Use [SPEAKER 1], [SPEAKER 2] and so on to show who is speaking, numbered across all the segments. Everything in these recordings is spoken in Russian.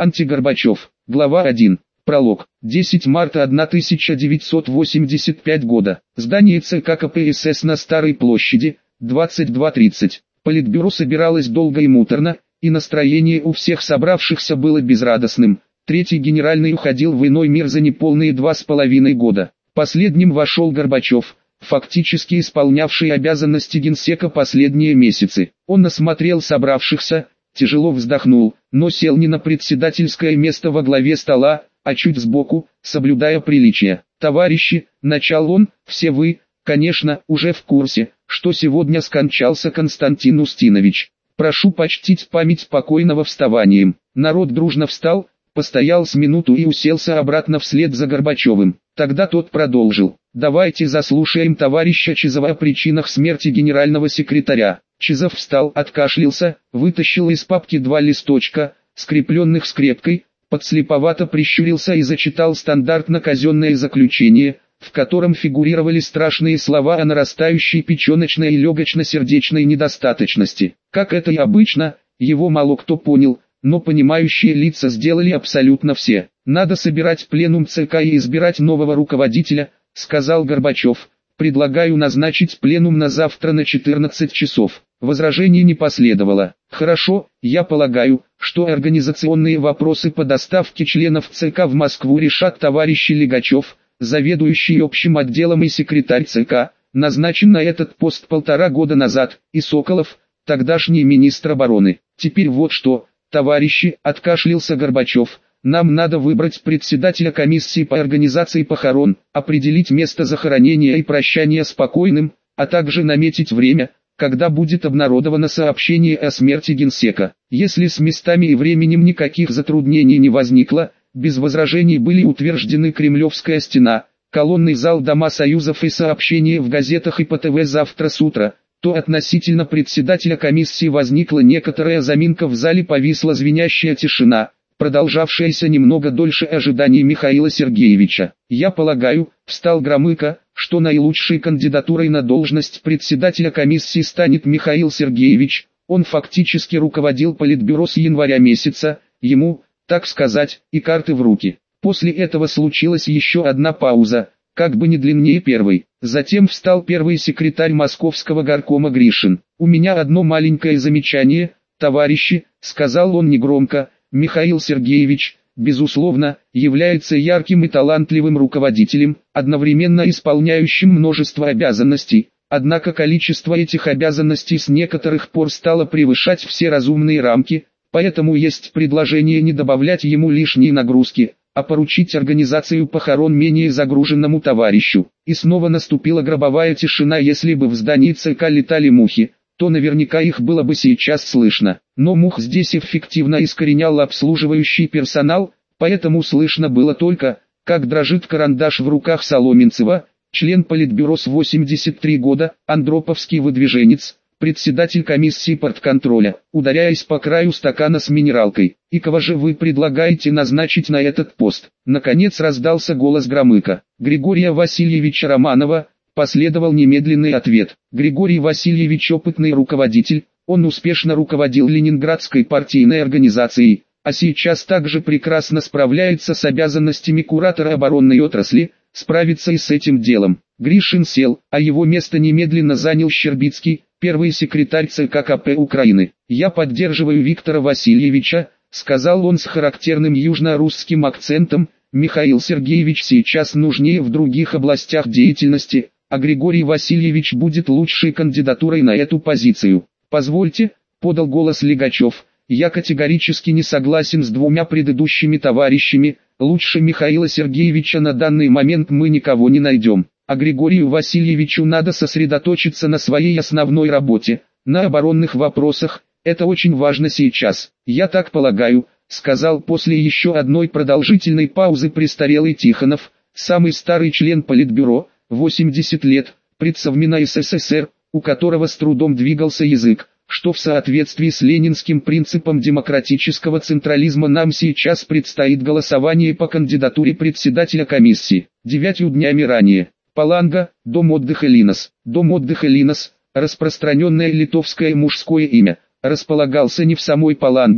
[SPEAKER 1] Антигорбачев. Глава 1. Пролог. 10 марта 1985 года. Здание ЦК КПСС на Старой площади, 22:30. Политбюро собиралось долго и муторно, и настроение у всех собравшихся было безрадостным. Третий генеральный уходил в иной мир за неполные 2,5 года. Последним вошел Горбачев, фактически исполнявший обязанности генсека последние месяцы. Он осмотрел собравшихся, тяжело вздохнул, но сел не на председательское место во главе стола, а чуть сбоку, соблюдая приличия. «Товарищи», — начал он, — «все вы, конечно, уже в курсе, что сегодня скончался Константин Устинович. Прошу почтить память покойного вставанием». Народ дружно встал, постоял с минуту и уселся обратно вслед за Горбачевым. Тогда тот продолжил: «Давайте заслушаем товарища Чизова о причинах смерти генерального секретаря». Чизов встал, откашлялся, вытащил из папки 2 листочка, скрепленных скрепкой, подслеповато прищурился и зачитал стандартно-казенное заключение, в котором фигурировали страшные слова о нарастающей печеночной и легочно-сердечной недостаточности. Как это и обычно, его мало кто понял, но понимающие лица сделали абсолютно все. «Надо собирать пленум ЦК и избирать нового руководителя», — сказал Горбачев. «Предлагаю назначить пленум на завтра на 14 часов». Возражений не последовало. «Хорошо, я полагаю, что организационные вопросы по доставке членов ЦК в Москву решат товарищи Легачев, заведующий общим отделом и секретарь ЦК, назначен на этот пост 1,5 года назад, и Соколов, тогдашний министр обороны. Теперь вот что, товарищи», — откашлялся Горбачев, — «нам надо выбрать председателя комиссии по организации похорон, определить место захоронения и прощания с покойным, а также наметить время, когда будет обнародовано сообщение о смерти генсека. Если с местами и временем никаких затруднений не возникло, без возражений были утверждены Кремлевская стена, колонный зал Дома Союзов и сообщения в газетах и по ТВ завтра с утра, то относительно председателя комиссии возникла некоторая заминка, в зале повисла звенящая тишина, продолжавшаяся немного дольше ожиданий Михаила Сергеевича. «Я полагаю», — встал Громыко, — «что наилучшей кандидатурой на должность председателя комиссии станет Михаил Сергеевич. Он фактически руководил Политбюро с января месяца, ему, так сказать, и карты в руки». После этого случилась еще одна пауза, как бы не длиннее первой. Затем встал первый секретарь Московского горкома Гришин. «У меня одно маленькое замечание, товарищи», — сказал он негромко. «Михаил Сергеевич, безусловно, является ярким и талантливым руководителем, одновременно исполняющим множество обязанностей, однако количество этих обязанностей с некоторых пор стало превышать все разумные рамки, поэтому есть предложение не добавлять ему лишние нагрузки, а поручить организацию похорон менее загруженному товарищу». И снова наступила гробовая тишина. Если бы в здании ЦК летали мухи, то наверняка их было бы сейчас слышно. Но мух здесь эффективно искоренял обслуживающий персонал, поэтому слышно было только, как дрожит карандаш в руках Соломенцева, член Политбюро с 83 года, андроповский выдвиженец, председатель комиссии партконтроля, ударяясь по краю стакана с минералкой. «И кого же вы предлагаете назначить на этот пост?» Наконец раздался голос Громыка. «Григория Васильевича Романова», — последовал немедленный ответ. Григорий Васильевич опытный руководитель, он успешно руководил Ленинградской партийной организацией, а сейчас также прекрасно справляется с обязанностями куратора оборонной отрасли, справится и с этим делом». Гришин сел, а его место немедленно занял Щербицкий, первый секретарь ЦК КП Украины. «Я поддерживаю Виктора Васильевича», — сказал он с характерным южно-русским акцентом. «Михаил Сергеевич сейчас нужнее в других областях деятельности, а Григорий Васильевич будет лучшей кандидатурой на эту позицию». «Позвольте», — подал голос Легачев, — «я категорически не согласен с двумя предыдущими товарищами, лучше Михаила Сергеевича на данный момент мы никого не найдем, а Григорию Васильевичу надо сосредоточиться на своей основной работе, на оборонных вопросах, это очень важно сейчас». «Я так полагаю», — сказал после еще одной продолжительной паузы престарелый Тихонов, самый старый член Политбюро, 80 лет, предсовмина СССР, у которого с трудом двигался язык, что в соответствии с ленинским принципом демократического централизма нам сейчас предстоит голосование по кандидатуре председателя комиссии. 9 днями ранее. Паланга, дом отдыха Линос. Дом отдыха Линос, распространенное литовское мужское имя, располагался не в самой Паланге,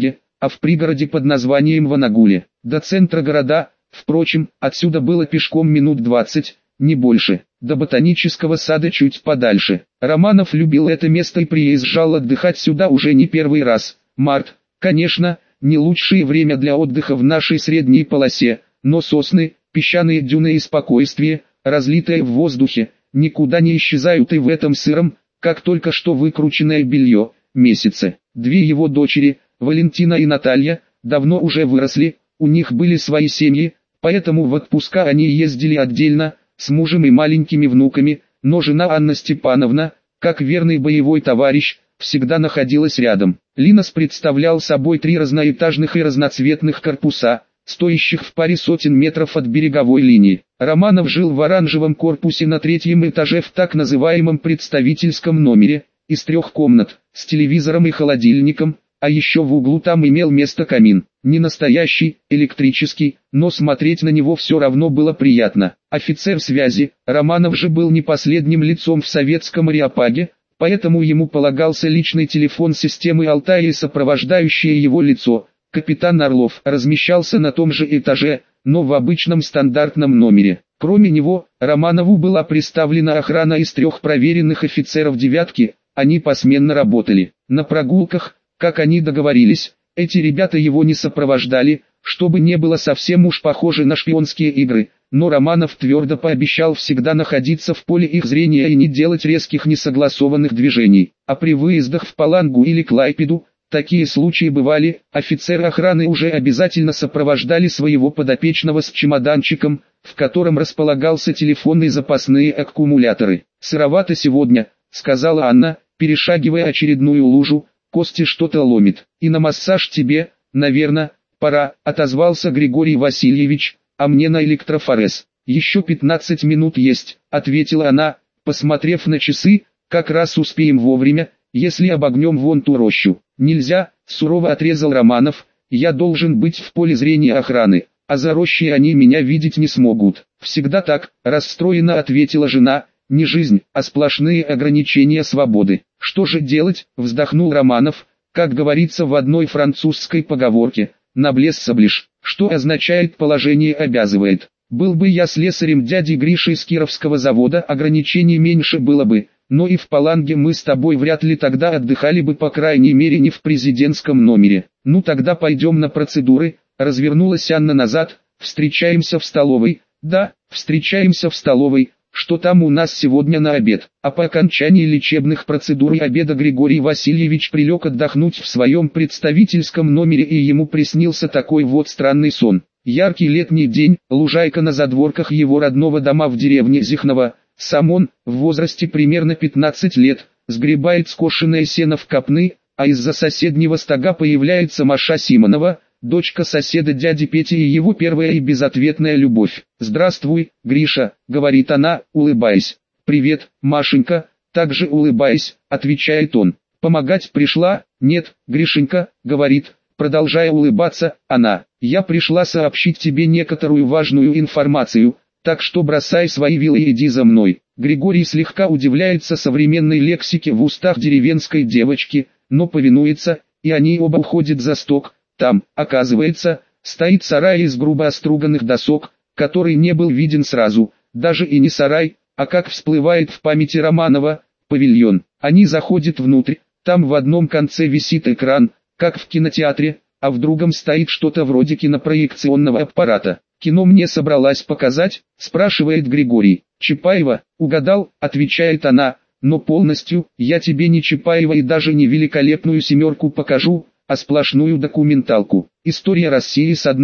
[SPEAKER 1] а в пригороде под названием Ванагуле. До центра города, впрочем, отсюда было пешком минут 20, не больше. До ботанического сада чуть подальше. Романов любил это место и приезжал отдыхать сюда уже не первый раз. Март, конечно, не лучшее время для отдыха в нашей средней полосе, но сосны, песчаные дюны и спокойствие, разлитое в воздухе, никуда не исчезают и в этом сыром, как только что выкрученное белье, месяце. Две его дочери, Валентина и Наталья, давно уже выросли, у них были свои семьи, поэтому в отпуска они ездили отдельно, с мужем и маленькими внуками, но жена Анна Степановна, как верный боевой товарищ, всегда находилась рядом. Линос представлял собой 3 разноэтажных и разноцветных корпуса, стоящих в паре сотен метров от береговой линии. Романов жил в оранжевом корпусе на 3-м этаже в так называемом представительском номере, из 3 комнат, с телевизором и холодильником, а еще в углу там имел место камин. Не настоящий, электрический, но смотреть на него все равно было приятно. Офицер связи, Романов же был не последним лицом в советском ареопаге, поэтому ему полагался личный телефон системы Алтая и сопровождающее его лицо. Капитан Орлов размещался на том же этаже, но в обычном стандартном номере. Кроме него, Романову была представлена охрана из 3 проверенных офицеров «девятки», они посменно работали. На прогулках, как они договорились, эти ребята его не сопровождали, чтобы не было совсем уж похоже на шпионские игры, но Романов твердо пообещал всегда находиться в поле их зрения и не делать резких несогласованных движений. А при выездах в Палангу или Клайпеду, такие случаи бывали, офицеры охраны уже обязательно сопровождали своего подопечного с чемоданчиком, в котором располагался телефон и запасные аккумуляторы. «Сыровато сегодня», — сказала Анна, перешагивая очередную лужу, «Кости что-то ломит. И на массаж тебе, наверное, пора», — отозвался Григорий Васильевич, «а мне на электрофорез». «Еще 15 минут есть», — ответила она, посмотрев на часы, «как раз успеем вовремя, если обогнем вон ту рощу». «Нельзя», — сурово отрезал Романов, «я должен быть в поле зрения охраны, а за рощей они меня видеть не смогут». «Всегда так», — расстроенно ответила жена, «не жизнь, а сплошные ограничения свободы». «Что же делать?» — вздохнул Романов, как говорится в одной французской поговорке, «noblesse s'oblige», что означает «положение обязывает». Был бы я слесарем дяди Гриши из Кировского завода, ограничений меньше было бы, но и в Паланге мы с тобой вряд ли тогда отдыхали бы, по крайней мере не в президентском номере. «Ну тогда пойдем на процедуры», — развернулась Анна назад, «встречаемся в столовой». «Да, встречаемся в столовой. Что там у нас сегодня на обед?» А по окончании лечебных процедур и обеда Григорий Васильевич прилег отдохнуть в своем представительском номере, и ему приснился такой вот странный сон. Яркий летний день, лужайка на задворках его родного дома в деревне Зихново. Сам он, в возрасте примерно 15 лет, сгребает скошенное сено в копны, а из-за соседнего стога появляется Маша Симонова, дочка соседа дяди Пети и его первая и безответная любовь. «Здравствуй, Гриша», — говорит она, улыбаясь. «Привет, Машенька», также улыбаясь, отвечает он. «Помогать пришла?» «Нет, Гришенька», — говорит, продолжая улыбаться, она. «Я пришла сообщить тебе некоторую важную информацию, так что бросай свои вилы и иди за мной». Григорий слегка удивляется современной лексике в устах деревенской девочки, но повинуется, и они оба уходят за сток. Там, оказывается, стоит сарай из грубо оструганных досок, который не был виден сразу, даже и не сарай, а как всплывает в памяти Романова, павильон. Они заходят внутрь, там в одном конце висит экран, как в кинотеатре, а в другом стоит что-то вроде кинопроекционного аппарата. «Кино мне собралась показать?» – спрашивает Григорий. «Чапаева?» «Угадал», – отвечает она, «но полностью, я тебе не Чапаева и даже не великолепную семерку покажу, а сплошную документалку. История России с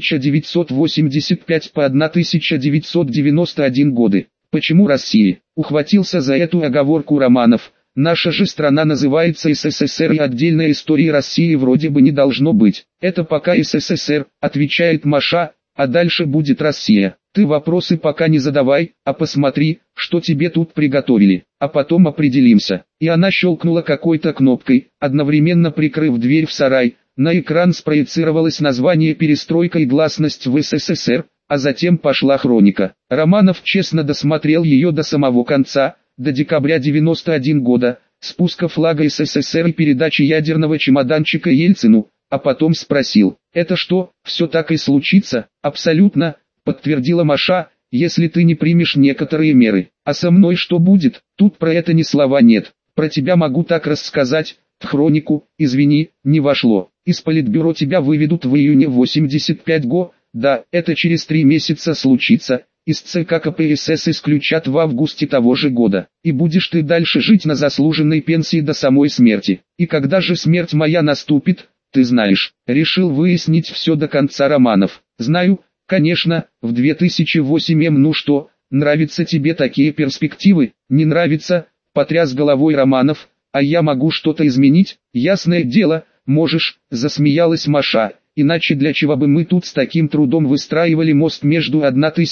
[SPEAKER 1] 1985 по 1991 годы». «Почему России?» – ухватился за эту оговорку Романов. «Наша же страна называется СССР, и отдельной истории России вроде бы не должно быть». «Это пока СССР», – отвечает Маша, «а дальше будет Россия. Ты вопросы пока не задавай, а посмотри, что тебе тут приготовили, а потом определимся». И она щелкнула какой-то кнопкой, одновременно прикрыв дверь в сарай. На экран спроецировалось название «Перестройка и гласность в СССР», а затем пошла хроника. Романов честно досмотрел ее до самого конца, до декабря 91 года, спуска флага СССР и передачи ядерного чемоданчика Ельцину, а потом спросил: «Это что, все так и случится?» «Абсолютно», подтвердила Маша, «если ты не примешь некоторые меры. А со мной что будет? Тут про это ни слова нет. Про тебя могу так рассказать. В хронику, извини, не вошло. Из политбюро тебя выведут в июне 85 го. Да, это через 3 месяца случится. Из ЦК КПСС исключат в августе того же года. И будешь ты дальше жить на заслуженной пенсии до самой смерти. И когда же смерть моя наступит, ты знаешь». Решил выяснить все до конца Романов. «Знаю, конечно, в 2008 ну что, нравятся тебе такие перспективы?» «Не нравится», потряс головой Романов. «А я могу что-то изменить?» «Ясное дело, можешь», засмеялась Маша. «Иначе для чего бы мы тут с таким трудом выстраивали мост между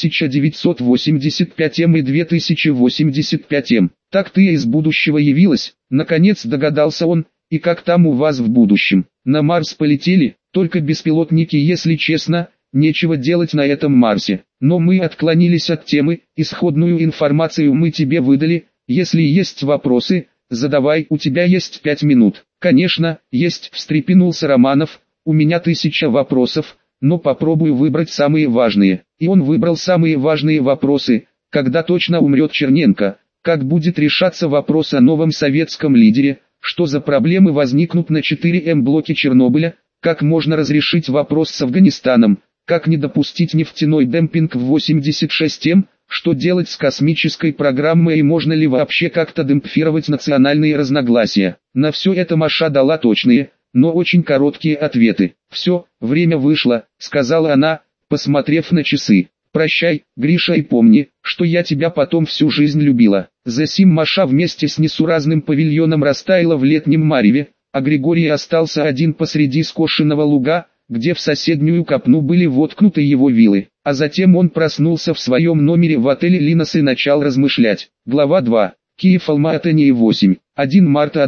[SPEAKER 1] 1985 и 2085? Так ты из будущего явилась?» Наконец догадался он. «И как там у вас в будущем? На Марс полетели? Только беспилотники, если честно, нечего делать на этом Марсе. Но мы отклонились от темы, исходную информацию мы тебе выдали. Если есть вопросы, задавай, у тебя есть 5 минут». «Конечно, есть», встрепенулся Романов. «У меня 1000 вопросов, но попробую выбрать самые важные». И он выбрал самые важные вопросы. Когда точно умрет Черненко? Как будет решаться вопрос о новом советском лидере? Что за проблемы возникнут на 4М блоке Чернобыля? Как можно разрешить вопрос с Афганистаном? Как не допустить нефтяной демпинг в 86М? Что делать с космической программой и можно ли вообще как-то демпфировать национальные разногласия? На все это Маша дала точные, но очень короткие ответы. «Все, время вышло», сказала она, посмотрев на часы. «Прощай, Гриша, и помни, что я тебя потом всю жизнь любила». Засим Маша вместе с несуразным павильоном растаяла в летнем мареве, а Григорий остался один посреди скошенного луга, где в соседнюю копну были воткнуты его вилы. А затем он проснулся в своем номере в отеле «Линос» и начал размышлять. Глава 2. Киев, Алма-Ата, 8. 1 марта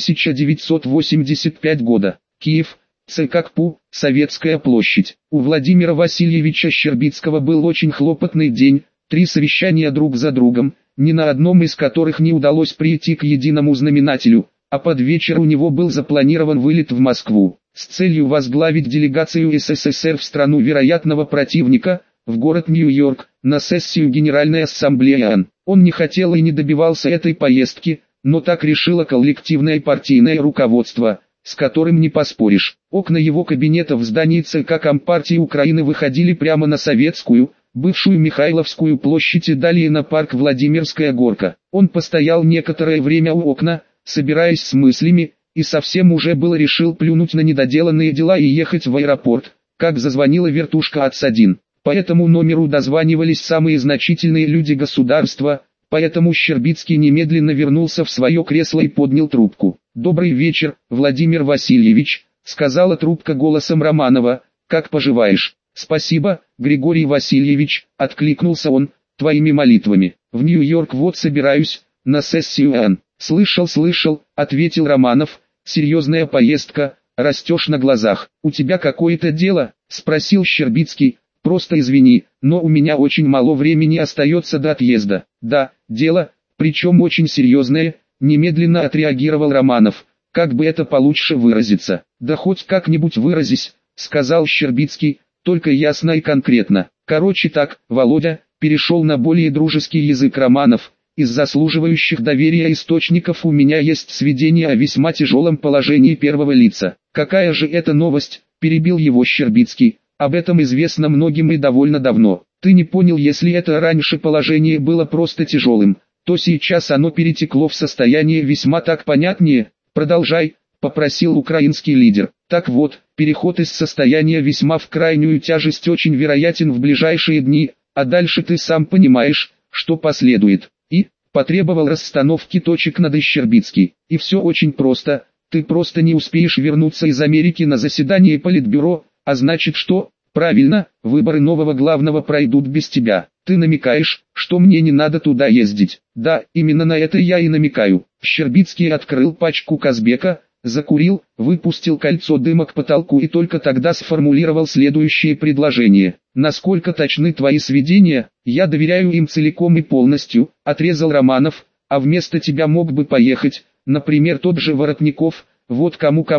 [SPEAKER 1] 1985 года. Киев, ЦК КПУ, Советская площадь. У Владимира Васильевича Щербицкого был очень хлопотный день, 3 совещания друг за другом, ни на одном из которых не удалось прийти к единому знаменателю, а под вечер у него был запланирован вылет в Москву, с целью возглавить делегацию СССР в страну вероятного противника, в город Нью-Йорк, на сессию Генеральной Ассамблеи ООН. Он не хотел и не добивался этой поездки, но так решило коллективное партийное руководство, с которым не поспоришь. Окна его кабинета в здании ЦК Компартии Украины выходили прямо на Советскую, бывшую Михайловскую площадь и далее на парк Владимирская горка. Он постоял некоторое время у окна, собираясь с мыслями, и совсем уже было решил плюнуть на недоделанные дела и ехать в аэропорт, как зазвонила вертушка АЦ-1. По этому номеру дозванивались самые значительные люди государства, поэтому Щербицкий немедленно вернулся в свое кресло и поднял трубку. «Добрый вечер, Владимир Васильевич», — сказала трубка голосом Романова, — «как поживаешь?» «Спасибо, Григорий Васильевич», — откликнулся он, — «твоими молитвами. В Нью-Йорк вот собираюсь, на сессию ООН». «Слышал», — ответил Романов, — «серьезная поездка, растешь на глазах». «У тебя какое-то дело?» — спросил Щербицкий. «Просто извини, но у меня очень мало времени остается до отъезда». «Да, дело, причем очень серьезное», — немедленно отреагировал Романов. «Как бы это получше выразиться?» «Да хоть как-нибудь выразись», — сказал Щербицкий, — «только ясно и конкретно». «Короче так, Володя», — перешел на более дружеский язык Романов, — «из заслуживающих доверия источников у меня есть сведения о весьма тяжелом положении первого лица». «Какая же это новость?» — перебил его Щербицкий. «Об этом известно многим и довольно давно. Ты не понял, если это раньше положение было просто тяжелым, то сейчас оно перетекло в состояние весьма так понятнее». «Продолжай», — попросил украинский лидер. «Так вот, переход из состояния весьма в крайнюю тяжесть очень вероятен в ближайшие дни, а дальше ты сам понимаешь, что последует». И потребовал расстановки точек над Щербицкий. «И все очень просто, ты просто не успеешь вернуться из Америки на заседание Политбюро. А значит что? Правильно, выборы нового главного пройдут без тебя. Ты намекаешь, что мне не надо туда ездить?» «Да, именно на это я и намекаю». Щербицкий открыл пачку Казбека, закурил, выпустил кольцо дыма к потолку и только тогда сформулировал следующее предложение. «Насколько точны твои сведения, я доверяю им целиком и полностью», — отрезал Романов, — «а вместо тебя мог бы поехать, например, тот же Воротников, вот кому-кому,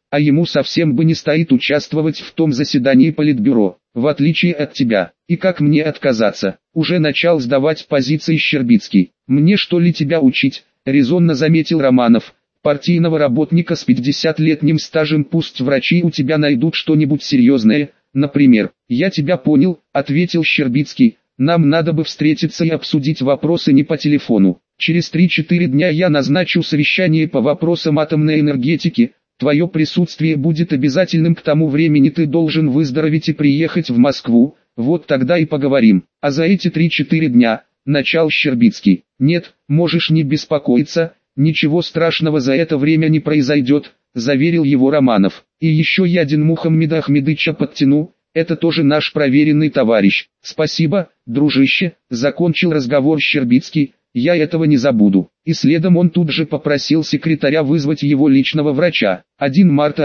[SPEAKER 1] а ему совсем бы не стоит участвовать в том заседании Политбюро, в отличие от тебя. И как мне отказаться? Уже начал сдавать позиции Щербицкий. Мне что ли тебя учить? Резонно заметил Романов. Партийного работника с 50-летним стажем пусть врачи у тебя найдут что-нибудь серьезное, например. Я тебя понял, ответил Щербицкий. Нам надо бы встретиться и обсудить вопросы не по телефону. Через 3-4 дня я назначу совещание по вопросам атомной энергетики. Твое присутствие будет обязательным, к тому времени ты должен выздороветь и приехать в Москву, вот тогда и поговорим. А за эти 3-4 дня, начал Щербицкий. Нет, можешь не беспокоиться, ничего страшного за это время не произойдет, заверил его Романов. И еще я Динмухаммеда Ахмедыча подтяну, это тоже наш проверенный товарищ. Спасибо, дружище, закончил разговор Щербицкий. Я этого не забуду. И следом он тут же попросил секретаря вызвать его личного врача. 1 марта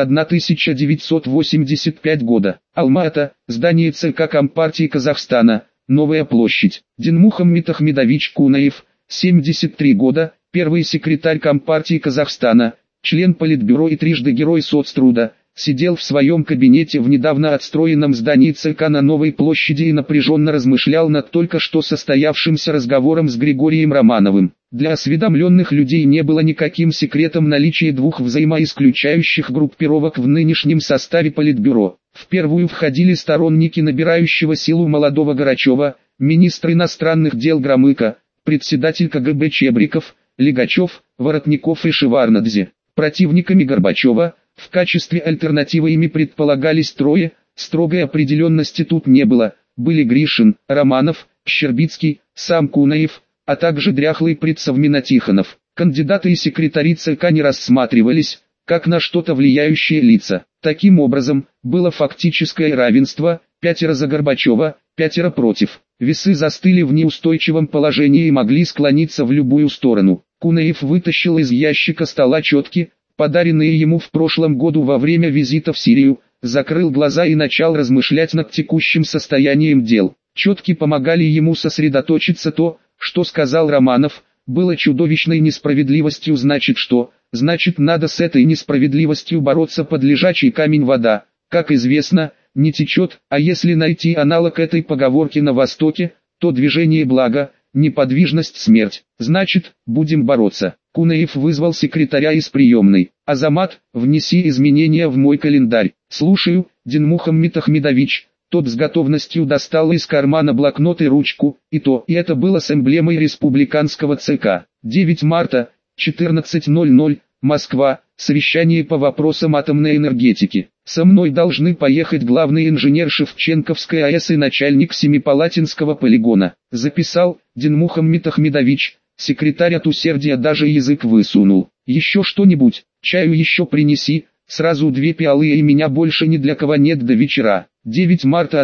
[SPEAKER 1] 1985 года. Алма-Ата, здание ЦК Компартии Казахстана, Новая площадь. Динмухаммед Ахмедович Кунаев, 73 года, первый секретарь Компартии Казахстана, член Политбюро и трижды Герой соцтруда, сидел в своем кабинете в недавно отстроенном здании ЦК на Новой площади и напряженно размышлял над только что состоявшимся разговором с Григорием Романовым. Для осведомленных людей не было никаким секретом наличие двух взаимоисключающих группировок в нынешнем составе Политбюро. В первую входили сторонники набирающего силу молодого Горачева, министр иностранных дел Громыко, председатель КГБ Чебриков, Легачев, Воротников и Шеварднадзе. Противниками Горбачева, в качестве альтернативы ими предполагались трое, строгой определенности тут не было, были Гришин, Романов, Щербицкий, сам Кунаев, а также дряхлый предсовмина Тихонов. Кандидаты и секретари ЦК не рассматривались, как на что-то влияющие лица. Таким образом, было фактическое равенство, 5 за Горбачева, 5 против. Весы застыли в неустойчивом положении и могли склониться в любую сторону. Кунаев вытащил из ящика стола четки, подаренные ему в прошлом году во время визита в Сирию, закрыл глаза и начал размышлять над текущим состоянием дел. Четки помогали ему сосредоточиться. То, что сказал Романов, было чудовищной несправедливостью. Значит что? Значит, надо с этой несправедливостью бороться под лежачий камень. Вода, как известно, не течет, а если найти аналог этой поговорки на Востоке, то движение благо, неподвижность смерть. Значит, будем бороться. Кунаев вызвал секретаря из приемной. Азамат, внеси изменения в мой календарь. Слушаю, Динмухаммед Ахмедович. Тот с готовностью достал из кармана блокнот и ручку, и это было с эмблемой республиканского ЦК. 9 марта, 14:00, Москва, совещание по вопросам атомной энергетики. Со мной должны поехать главный инженер Шевченковской АЭС и начальник Семипалатинского полигона. Записал, Динмухаммед Ахмедович. Секретарь от усердия даже язык высунул. Еще что-нибудь, чаю еще принеси, сразу 2 пиалы и меня больше ни для кого нет до вечера. 9 марта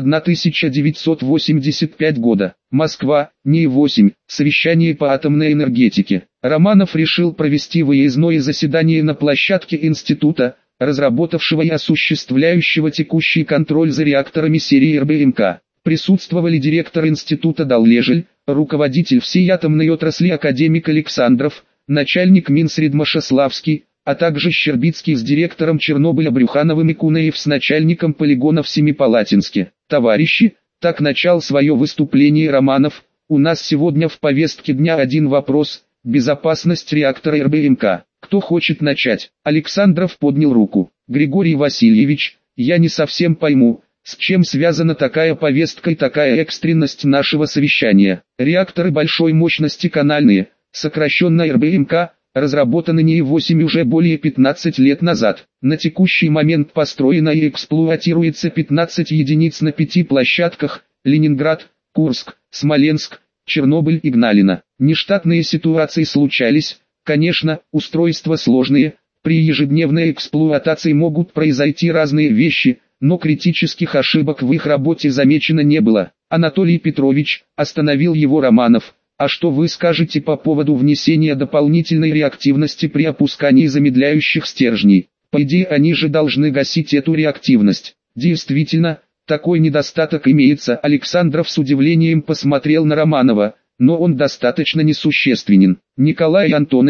[SPEAKER 1] 1985 года. Москва, НИИ-8, совещание по атомной энергетике. Романов решил провести выездное заседание на площадке института, разработавшего и осуществляющего текущий контроль за реакторами серии РБМК. Присутствовали директор института Даллежель, руководитель всей атомной отрасли академик Александров, начальник Минсредма Шеславский, а также Щербицкий с директором Чернобыля Брюхановым и Кунаев с начальником полигона в Семипалатинске. Товарищи, так начал свое выступление Романов, у нас сегодня в повестке дня один вопрос – безопасность реактора РБМК. Кто хочет начать? Александров поднял руку. Григорий Васильевич, я не совсем пойму, с чем связана такая повестка и такая экстренность нашего совещания. Реакторы большой мощности канальные, сокращенно РБМК, разработаны НИИ-8 уже более 15 лет назад. На текущий момент построено и эксплуатируется 15 единиц на 5 площадках: Ленинград, Курск, Смоленск, Чернобыль и Гналино. Нештатные ситуации случались, конечно, устройства сложные, при ежедневной эксплуатации могут произойти разные вещи, но критических ошибок в их работе замечено не было. Анатолий Петрович, остановил его Романов. А что вы скажете по поводу внесения дополнительной реактивности при опускании замедляющих стержней? По идее, они же должны гасить эту реактивность. Действительно, такой недостаток имеется. Александров с удивлением посмотрел на Романова, но он достаточно несущественен. Николай Антонович,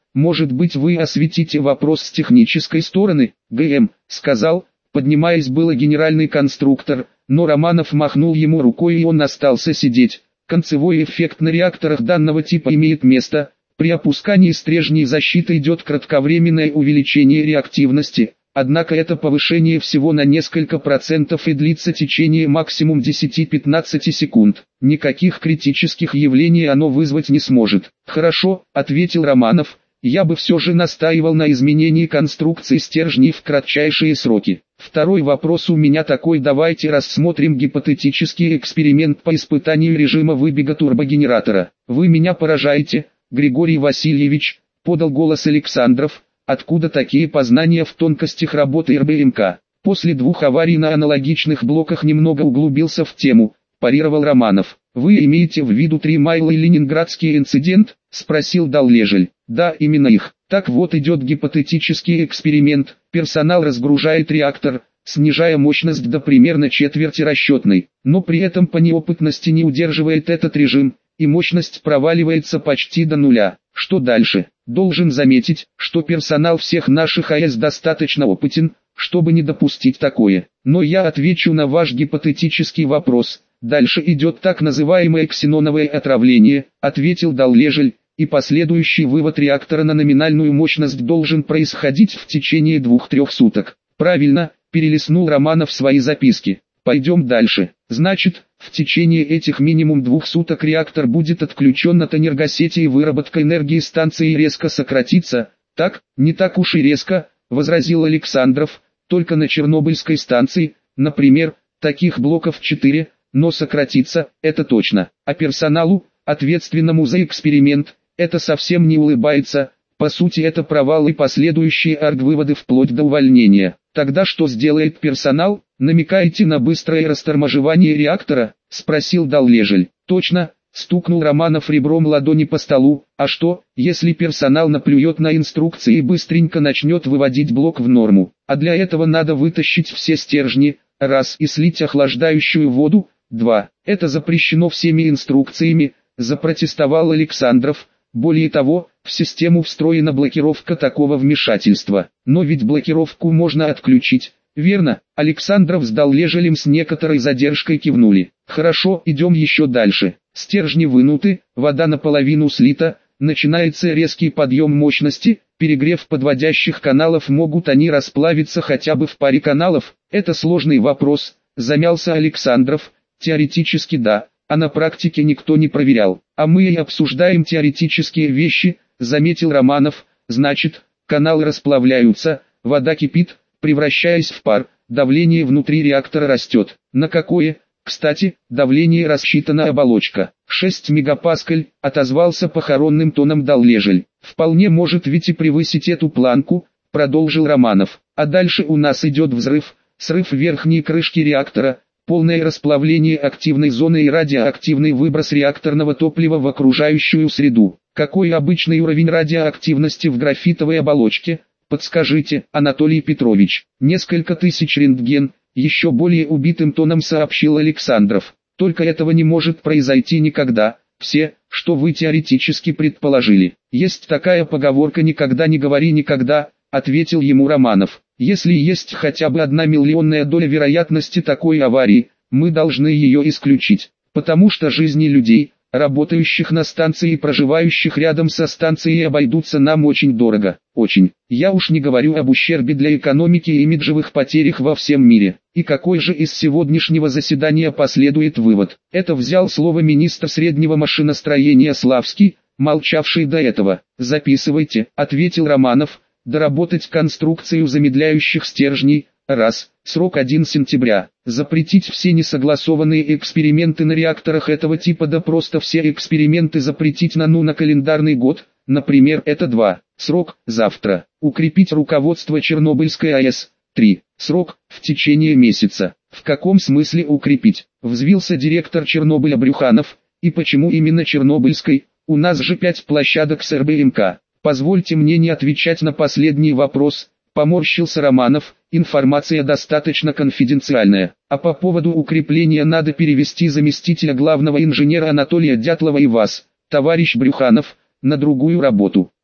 [SPEAKER 1] может быть вы осветите вопрос с технической стороны, ГМ, сказал, поднимаясь было генеральный конструктор, но Романов махнул ему рукой и он остался сидеть. Концевой эффект на реакторах данного типа имеет место, при опускании стержней защиты идет кратковременное увеличение реактивности, однако это повышение всего на несколько процентов и длится течение максимум 10-15 секунд. Никаких критических явлений оно вызвать не сможет. Хорошо, ответил Романов, я бы все же настаивал на изменении конструкции стержней в кратчайшие сроки. Второй вопрос у меня такой: давайте рассмотрим гипотетический эксперимент по испытанию режима выбега турбогенератора. Вы меня поражаете, Григорий Васильевич, подал голос Александров, откуда такие познания в тонкостях работы РБМК? После 2 аварий на аналогичных блоках немного углубился в тему, парировал Романов. Вы имеете в виду 3 майла и ленинградский инцидент? Спросил Даллежель. Да, именно их. Так вот, идет гипотетический эксперимент, персонал разгружает реактор, снижая мощность до примерно четверти расчетной, но при этом по неопытности не удерживает этот режим, и мощность проваливается почти до нуля. Что дальше? Должен заметить, что персонал всех наших АЭС достаточно опытен, чтобы не допустить такое. Но я отвечу на ваш гипотетический вопрос. Дальше идет так называемое ксеноновое отравление, ответил Даллежель, и последующий вывод реактора на номинальную мощность должен происходить в течение 2-3 суток. Правильно, перелистнул Романов свои записки. Пойдем дальше. Значит, в течение этих минимум 2 суток реактор будет отключен от энергосети и выработка энергии станции резко сократится. Так, не так уж и резко, возразил Александров, только на Чернобыльской станции, например, таких блоков 4, но сократится, это точно. А персоналу, ответственному за эксперимент, это совсем не улыбается. По сути это провал и последующие аргвыводы вплоть до увольнения. Тогда что сделает персонал? Намекаете на быстрое растормаживание реактора? Спросил Даллежель. Точно, стукнул Романов ребром ладони по столу. А что, если персонал наплюет на инструкции и быстренько начнет выводить блок в норму? А для этого надо вытащить все стержни, раз, и слить охлаждающую воду, 2. Это запрещено всеми инструкциями, запротестовал Александров. Более того, в систему встроена блокировка такого вмешательства. Но ведь блокировку можно отключить, верно? Александров с Даллежелем с некоторой задержкой кивнули. Хорошо, идем еще дальше. Стержни вынуты, вода наполовину слита, начинается резкий подъем мощности, перегрев подводящих каналов, могут они расплавиться хотя бы в паре каналов? Это сложный вопрос, замялся Александров. Теоретически да, а на практике никто не проверял. А мы и обсуждаем теоретические вещи, заметил Романов. Значит, каналы расплавляются, вода кипит, превращаясь в пар, давление внутри реактора растет. На какое, кстати, давление рассчитана оболочка? 6 мегапаскаль, отозвался похоронным тоном Даллежель. Вполне может ведь и превысить эту планку, продолжил Романов. А дальше у нас идет взрыв, срыв верхней крышки реактора, полное расплавление активной зоны и радиоактивный выброс реакторного топлива в окружающую среду. Какой обычный уровень радиоактивности в графитовой оболочке? Подскажите, Анатолий Петрович. Несколько тысяч рентген, еще более убитым тоном сообщил Александров. Только этого не может произойти никогда. Все, что вы теоретически предположили. Есть такая поговорка «никогда не говори никогда», ответил ему Романов. Если есть хотя бы 1 миллионная доля вероятности такой аварии, мы должны ее исключить, потому что жизни людей, работающих на станции и проживающих рядом со станцией, обойдутся нам очень дорого, очень. Я уж не говорю об ущербе для экономики и имиджевых потерях во всем мире. И какой же из сегодняшнего заседания последует вывод? Это взял слово министр среднего машиностроения Славский, молчавший до этого. Записывайте, ответил Романов. Доработать конструкцию замедляющих стержней. Раз. Срок 1 сентября. Запретить все несогласованные эксперименты на реакторах этого типа, да просто все эксперименты запретить на календарный год. Например, это 2. Срок – завтра. Укрепить руководство Чернобыльской АЭС. 3. Срок – в течение месяца. В каком смысле укрепить? Взвился директор Чернобыля Брюханов. И почему именно Чернобыльской? У нас же 5 площадок с РБМК. Позвольте мне не отвечать на последний вопрос, поморщился Романов, информация достаточно конфиденциальная. А по поводу укрепления надо перевести заместителя главного инженера Анатолия Дятлова и вас, товарищ Брюханов, на другую работу.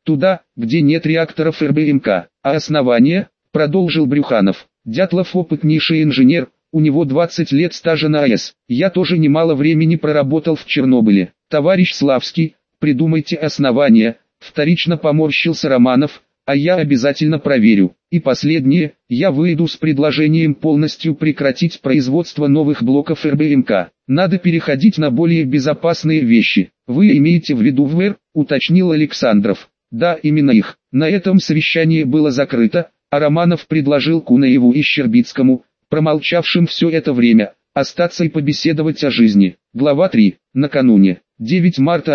[SPEAKER 1] Туда, где нет реакторов РБМК. А основание? Продолжил Брюханов. Дятлов опытнейший инженер, у него 20 лет стажа на АЭС. Я тоже немало времени проработал в Чернобыле. Товарищ Славский, придумайте основания. Вторично поморщился Романов, а я обязательно проверю. И последнее, я выйду с предложением полностью прекратить производство новых блоков РБМК. Надо переходить на более безопасные вещи. Вы имеете в виду ВР, уточнил Александров. Да, именно их. На этом совещание было закрыто, а Романов предложил Кунаеву и Щербицкому, промолчавшим все это время, остаться и побеседовать о жизни. Глава 3. Накануне. 9 марта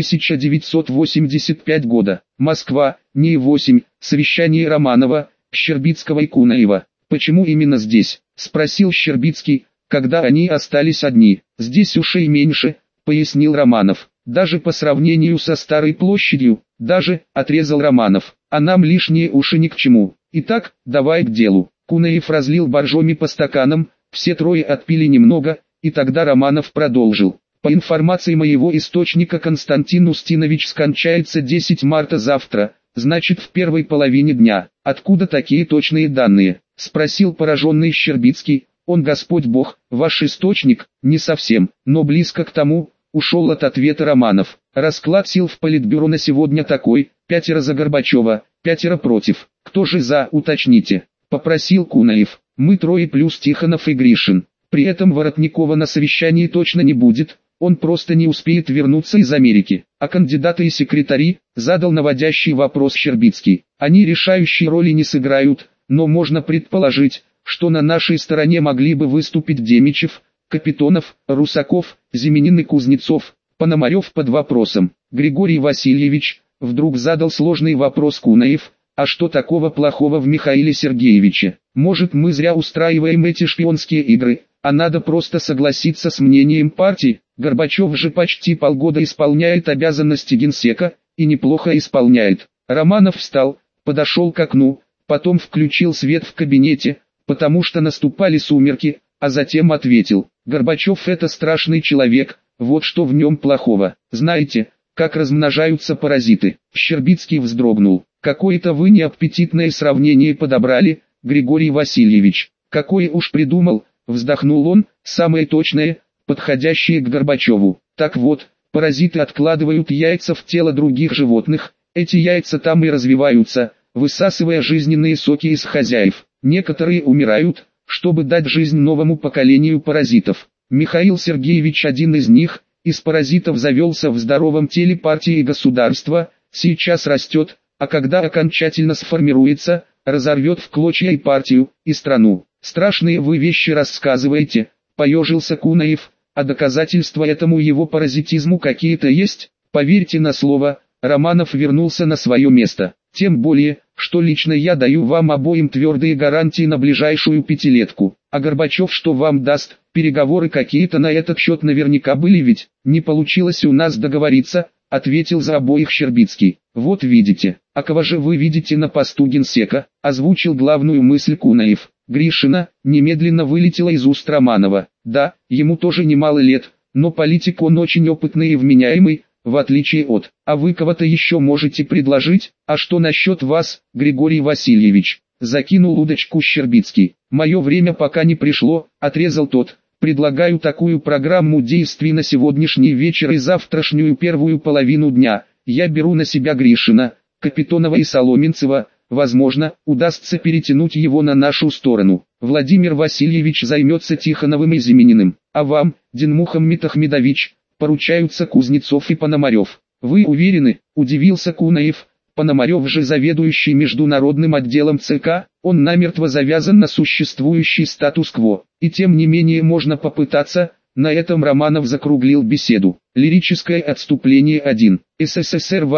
[SPEAKER 1] 1985 года. Москва, НИИ-8, совещание Романова, Щербицкого и Кунаева. «Почему именно здесь?» – спросил Щербицкий, когда они остались одни. «Здесь ушей меньше», – пояснил Романов. «Даже по сравнению со Старой площадью, даже», – отрезал Романов. «А нам лишние уши ни к чему. Итак, давай к делу». Кунаев разлил боржоми по стаканам, все трое отпили немного, и тогда Романов продолжил. «По информации моего источника, Константин Устинович скончается 10 марта завтра, значит в первой половине дня. Откуда такие точные данные?» – спросил пораженный Щербицкий. «Он Господь Бог, ваш источник?» «Не совсем, но близко к тому», – ушел от ответа Романов. «Расклад сил в Политбюро на сегодня такой: 5 за Горбачева, 5 против. Кто же за, уточните?» – попросил Кунаев. «Мы трое плюс Тихонов и Гришин. При этом Воротникова на совещании точно не будет, он просто не успеет вернуться из Америки. А кандидаты и секретари?» – задал наводящий вопрос Щербицкий. «Они решающей роли не сыграют, но можно предположить, что на нашей стороне могли бы выступить Демичев, Капитонов, Русаков, Зименин и Кузнецов». Пономарев под вопросом. «Григорий Васильевич», – вдруг задал сложный вопрос Кунаев, «а что такого плохого в Михаиле Сергеевиче? Может, мы зря устраиваем эти шпионские игры, а надо просто согласиться с мнением партии? Горбачев же почти полгода исполняет обязанности генсека, и неплохо исполняет». Романов встал, подошел к окну, потом включил свет в кабинете, потому что наступали сумерки, а затем ответил: «Горбачев — это страшный человек, вот что в нем плохого. Знаете, как размножаются паразиты?» Щербицкий вздрогнул. «Какое-то вы неаппетитное сравнение подобрали, Григорий Васильевич». «Какое уж придумал», вздохнул он, «самое точное, подходящее к Горбачеву. Так вот, паразиты откладывают яйца в тело других животных, эти яйца там и развиваются, высасывая жизненные соки из хозяев. Некоторые умирают, чтобы дать жизнь новому поколению паразитов. Михаил Сергеевич один из них, из паразитов завелся в здоровом теле партии и государства, сейчас растет, а когда окончательно сформируется, разорвет в клочья и партию, и страну. Страшные вы вещи рассказываете», — поежился Кунаев, «а доказательства этому его паразитизму какие-то есть?» «Поверьте на слово», — Романов вернулся на свое место. «Тем более, что лично я даю вам обоим твердые гарантии на ближайшую пятилетку. А Горбачев что вам даст? Переговоры какие-то на этот счет наверняка были ведь. Не получилось у нас договориться», — ответил за обоих Щербицкий. «Вот видите. А кого же вы видите на посту генсека?» — озвучил главную мысль Кунаев. «Гришина», немедленно вылетела из уст Романова. «Да, ему тоже немало лет, но политик он очень опытный и вменяемый, в отличие от... А вы кого-то еще можете предложить? А что насчет вас, Григорий Васильевич?» Закинул удочку Щербицкий. «Мое время пока не пришло», отрезал тот. «Предлагаю такую программу действий на сегодняшний вечер и завтрашнюю первую половину дня. Я беру на себя Гришина, Капитонова и Соломенцева. Возможно, удастся перетянуть его на нашу сторону. Владимир Васильевич займется Тихоновым и Зимениным. А вам, Динмухаммед Ахмедович, поручаются Кузнецов и Пономарев». «Вы уверены?» – удивился Кунаев. «Пономарев же заведующий международным отделом ЦК, он намертво завязан на существующий статус-кво. И тем не менее можно попытаться». На этом Романов закруглил беседу. Лирическое отступление 1. СССР в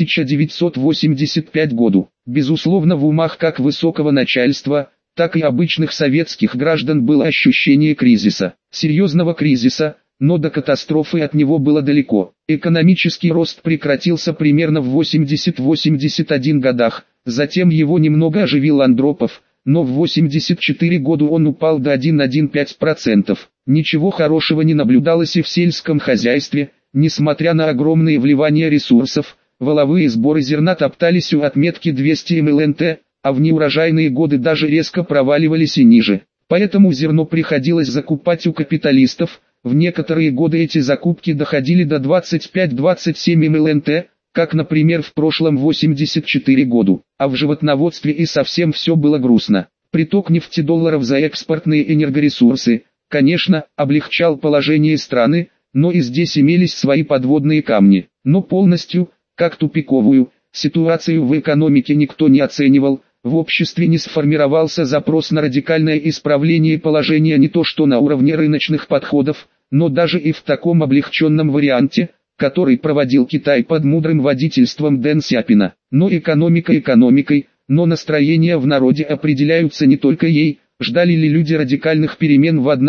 [SPEAKER 1] 1985 году. Безусловно, в умах как высокого начальства, так и обычных советских граждан было ощущение кризиса. Серьезного кризиса, но до катастрофы от него было далеко. Экономический рост прекратился примерно в 80-81 годах, затем его немного оживил Андропов, но в 84 году он упал до 1,15%. Ничего хорошего не наблюдалось и в сельском хозяйстве, несмотря на огромные вливания ресурсов, валовые сборы зерна топтались у отметки 200 млнт, а в неурожайные годы даже резко проваливались и ниже. Поэтому зерно приходилось закупать у капиталистов, в некоторые годы эти закупки доходили до 25-27 млнт, как, например, в прошлом 84 году, а в животноводстве и совсем все было грустно. Приток нефтедолларов за экспортные энергоресурсы, конечно, облегчал положение страны, но и здесь имелись свои подводные камни. Но полностью, как тупиковую, ситуацию в экономике никто не оценивал, в обществе не сформировался запрос на радикальное исправление положения не то что на уровне рыночных подходов, но даже и в таком облегченном варианте, который проводил Китай под мудрым водительством Дэн Сяопина. Но экономика экономикой, но настроения в народе определяются не только ей. Ждали ли люди радикальных перемен в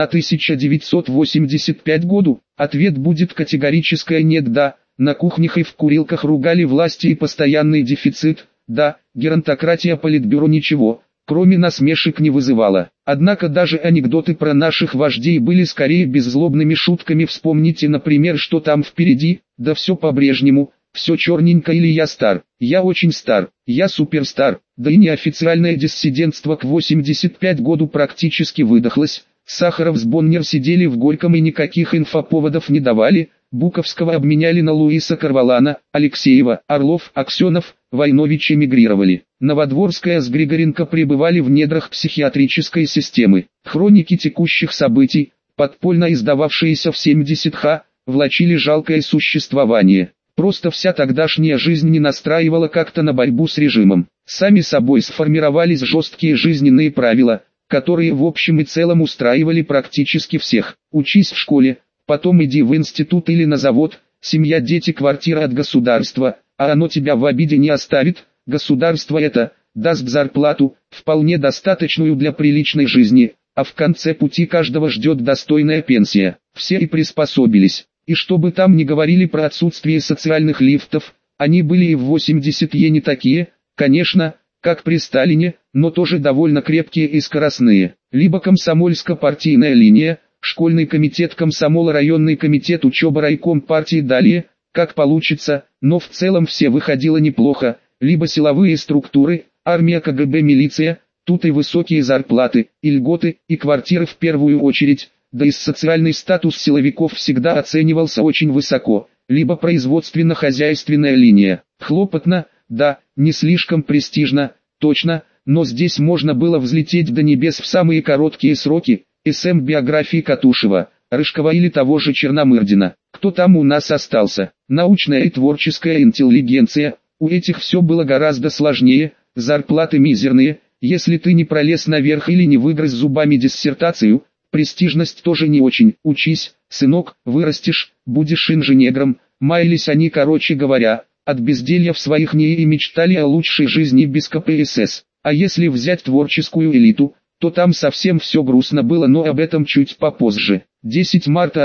[SPEAKER 1] 1985 году? Ответ будет категорическое «нет». Да, на кухнях и в курилках ругали власти и постоянный дефицит. Да, геронтократия Политбюро ничего, кроме насмешек не вызывала. Однако даже анекдоты про наших вождей были скорее беззлобными шутками. Вспомните, например, что там впереди, да все по-прежнему, все черненько или я стар, я очень стар, я суперстар. Да и неофициальное диссидентство к 85 году практически выдохлось. Сахаров с Боннер сидели в Горьком и никаких инфоповодов не давали. Буковского обменяли на Луиса Карвалана, Алексеева, Орлов, Аксенов, Войнович эмигрировали. Новодворская с Григоренко пребывали в недрах психиатрической системы. Хроники текущих событий, подпольно издававшиеся в 70-х, влачили жалкое существование. Просто вся тогдашняя жизнь не настраивала как-то на борьбу с режимом. Сами собой сформировались жесткие жизненные правила, которые в общем и целом устраивали практически всех. Учись в школе, потом иди в институт или на завод, семья, дети, квартира от государства, а оно тебя в обиде не оставит. Государство это даст зарплату, вполне достаточную для приличной жизни, а в конце пути каждого ждет достойная пенсия. Все и приспособились. И что бы там ни говорили про отсутствие социальных лифтов, они были и в 80-е не такие, конечно, как при Сталине, но тоже довольно крепкие и скоростные. Либо комсомольско-партийная линия, школьный комитет комсомола, районный комитет учеба, райком партии, далее, как получится, но в целом все выходило неплохо, либо силовые структуры, армия, КГБ, милиция, тут и высокие зарплаты, и льготы, и квартиры в первую очередь. Да и социальный статус силовиков всегда оценивался очень высоко, либо производственно-хозяйственная линия. Хлопотно, да, не слишком престижно, точно, но здесь можно было взлететь до небес в самые короткие сроки. СМ биографии Катушева, Рыжкова или того же Черномырдина. Кто там у нас остался? Научная и творческая интеллигенция. У этих все было гораздо сложнее, зарплаты мизерные, если ты не пролез наверх или не выгрыз зубами диссертацию. Престижность тоже не очень. Учись, сынок, вырастешь, будешь инженером. Маялись они, короче говоря, от безделья в своих НИИ и мечтали о лучшей жизни без КПСС. А если взять творческую элиту, то там совсем все грустно было, но об этом чуть попозже. 10 марта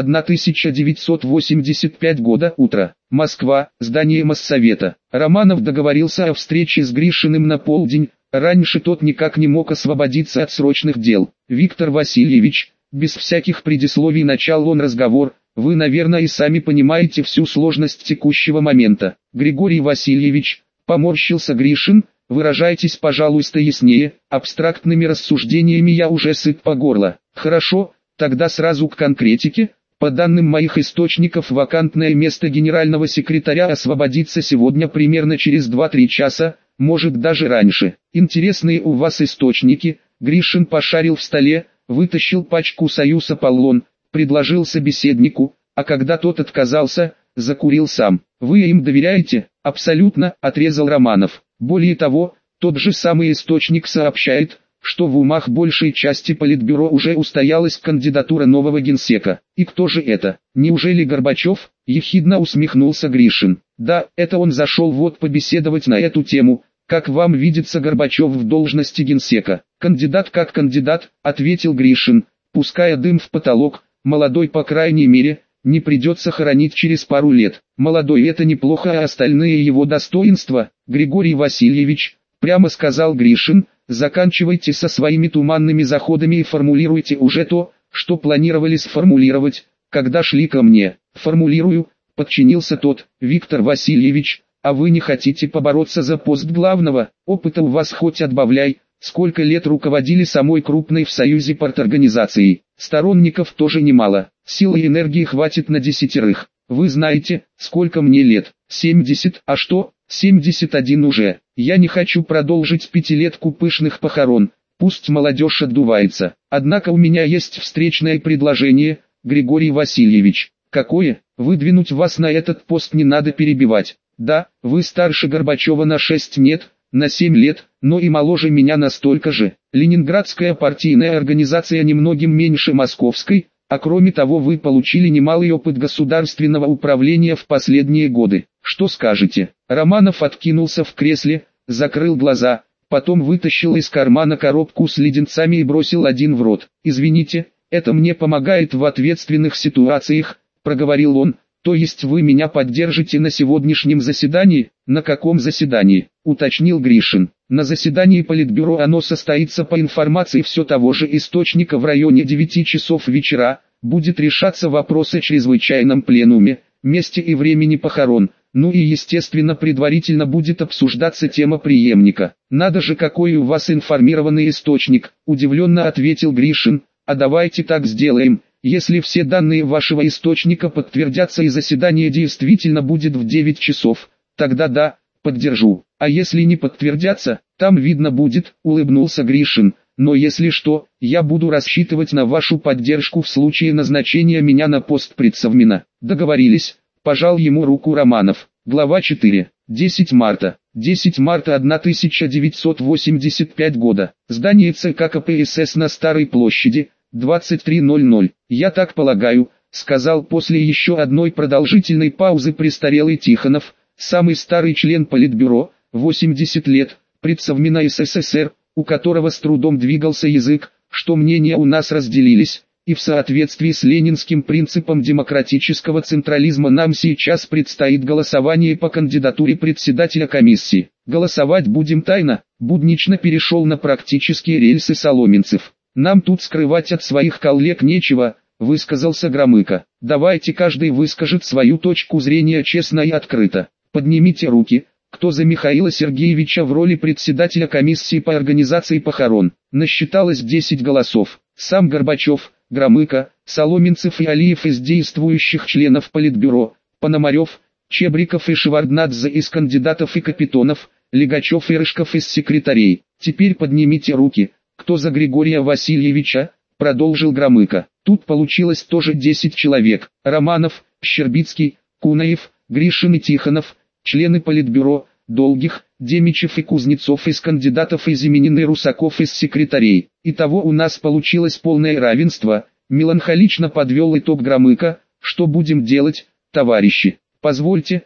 [SPEAKER 1] 1985 года, утро. Москва, здание Моссовета. Романов договорился о встрече с Гришиным на полдень. Раньше тот никак не мог освободиться от срочных дел. Виктор Васильевич, без всяких предисловий начал он разговор. Вы, наверное, и сами понимаете всю сложность текущего момента. Григорий Васильевич, поморщился Гришин, выражайтесь, пожалуйста, яснее. Абстрактными рассуждениями я уже сыт по горло. Хорошо, тогда сразу к конкретике. По данным моих источников, вакантное место генерального секретаря освободится сегодня примерно через 2-3 часа, может даже раньше. Интересные у вас источники. Гришин пошарил в столе, вытащил пачку «Союз Аполлон», предложил собеседнику, а когда тот отказался, закурил сам. Вы им доверяете? Абсолютно, отрезал Романов. Более того, тот же самый источник сообщает, что в умах большей части Политбюро уже устоялась кандидатура нового генсека. И кто же это? Неужели Горбачев? Ехидно усмехнулся Гришин. Да, это он зашел вот побеседовать на эту тему. Как вам видится Горбачев в должности генсека? Кандидат как кандидат, ответил Гришин, пуская дым в потолок. Молодой, по крайней мере, не придется хоронить через пару лет. Молодой — это неплохо, а остальные его достоинства, Григорий Васильевич, прямо сказал Гришин, заканчивайте со своими туманными заходами и формулируйте уже то, что планировали сформулировать, когда шли ко мне. Формулирую, подчинился тот. Виктор Васильевич, А вы не хотите побороться за пост главного? Опыта у вас хоть отбавляй. Сколько лет руководили самой крупной в Союзе парторганизацией? Сторонников тоже немало. Силы и энергии хватит на 10. Вы знаете, сколько мне лет? 70. А что? 71 уже. Я не хочу продолжить пятилетку пышных похорон. Пусть молодежь отдувается. Однако у меня есть встречное предложение, Григорий Васильевич. Какое? Выдвинуть вас на этот пост не надо перебивать. Да, вы старше Горбачева на 6 нет, на 7 лет, но и моложе меня настолько же. Ленинградская партийная организация немногим меньше московской, а кроме того вы получили немалый опыт государственного управления в последние годы. Что скажете? Романов откинулся в кресле, закрыл глаза, потом вытащил из кармана коробку с леденцами и бросил один в рот. «Извините, это мне помогает в ответственных ситуациях», — проговорил он. «То есть вы меня поддержите на сегодняшнем заседании?» «На каком заседании?» — уточнил Гришин. «На заседании Политбюро. Оно состоится по информации все того же источника в районе 9 часов вечера. Будет решаться вопрос о чрезвычайном пленуме, месте и времени похорон. Ну и естественно предварительно будет обсуждаться тема преемника». «Надо же, какой у вас информированный источник», — удивленно ответил Гришин. «А давайте так сделаем. Если все данные вашего источника подтвердятся и заседание действительно будет в 9 часов, тогда да, поддержу. А если не подтвердятся, там видно будет», — улыбнулся Гришин. «Но если что, я буду рассчитывать на вашу поддержку в случае назначения меня на пост предсовмина». «Договорились», — пожал ему руку Романов. Глава 4. 10 марта. 10 марта 1985 года. Здание ЦК КПСС на Старой площади. 23:00. «Я так полагаю», — сказал после еще одной продолжительной паузы престарелый Тихонов, самый старый член Политбюро, 80 лет, предсовмина СССР, у которого с трудом двигался язык, что мнения у нас разделились, и в соответствии с ленинским принципом демократического централизма нам сейчас предстоит голосование по кандидатуре председателя комиссии. Голосовать будем тайно, буднично перешел на практические рельсы Соломенцев. «Нам тут скрывать от своих коллег нечего», — высказался Громыко. «Давайте каждый выскажет свою точку зрения честно и открыто. Поднимите руки, кто за Михаила Сергеевича в роли председателя комиссии по организации похорон». Насчиталось 10 голосов. Сам Горбачев, Громыко, Соломенцев и Алиев из действующих членов Политбюро, Пономарев, Чебриков и Шеварднадзе из кандидатов и капитонов, Легачев и Рыжков из секретарей. «Теперь поднимите руки, кто за Григория Васильевича», — продолжил Громыко. Тут получилось тоже 10 человек. Романов, Щербицкий, Кунаев, Гришин и Тихонов, члены Политбюро, Долгих, Демичев и Кузнецов из кандидатов и Зименин и Русаков из секретарей. Итого у нас получилось полное равенство, меланхолично подвел итог Громыко. «Что будем делать, товарищи?» «Позвольте,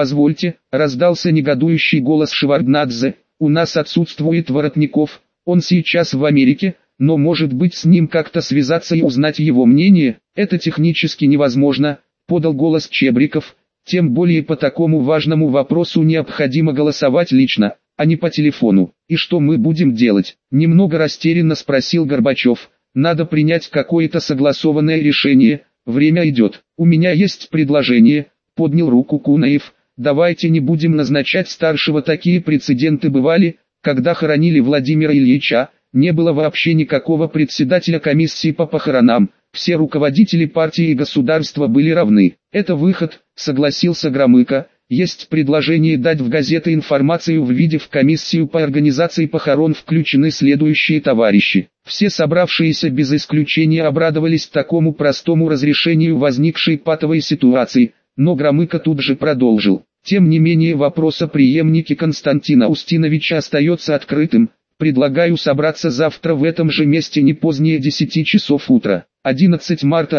[SPEAKER 1] раздался негодующий голос Шеварднадзе, «у нас отсутствует Воротников. Он сейчас в Америке, но может быть с ним как-то связаться и узнать его мнение?» «Это технически невозможно», — подал голос Чебриков. «Тем более по такому важному вопросу необходимо голосовать лично, а не по телефону». «И что мы будем делать?» — немного растерянно спросил Горбачев. «Надо принять какое-то согласованное решение, время идет». «У меня есть предложение», — поднял руку Кунаев. «Давайте не будем назначать старшего, такие прецеденты бывали. Когда хоронили Владимира Ильича, не было вообще никакого председателя комиссии по похоронам, все руководители партии и государства были равны». «Это выход», — согласился Громыко. «Есть предложение дать в газеты информацию в виде в комиссию по организации похорон включены следующие товарищи». Все собравшиеся без исключения обрадовались такому простому разрешению возникшей патовой ситуации, но Громыко тут же продолжил. «Тем не менее вопрос о преемнике Константина Устиновича остается открытым. Предлагаю собраться завтра в этом же месте не позднее 10 часов утра. 11 марта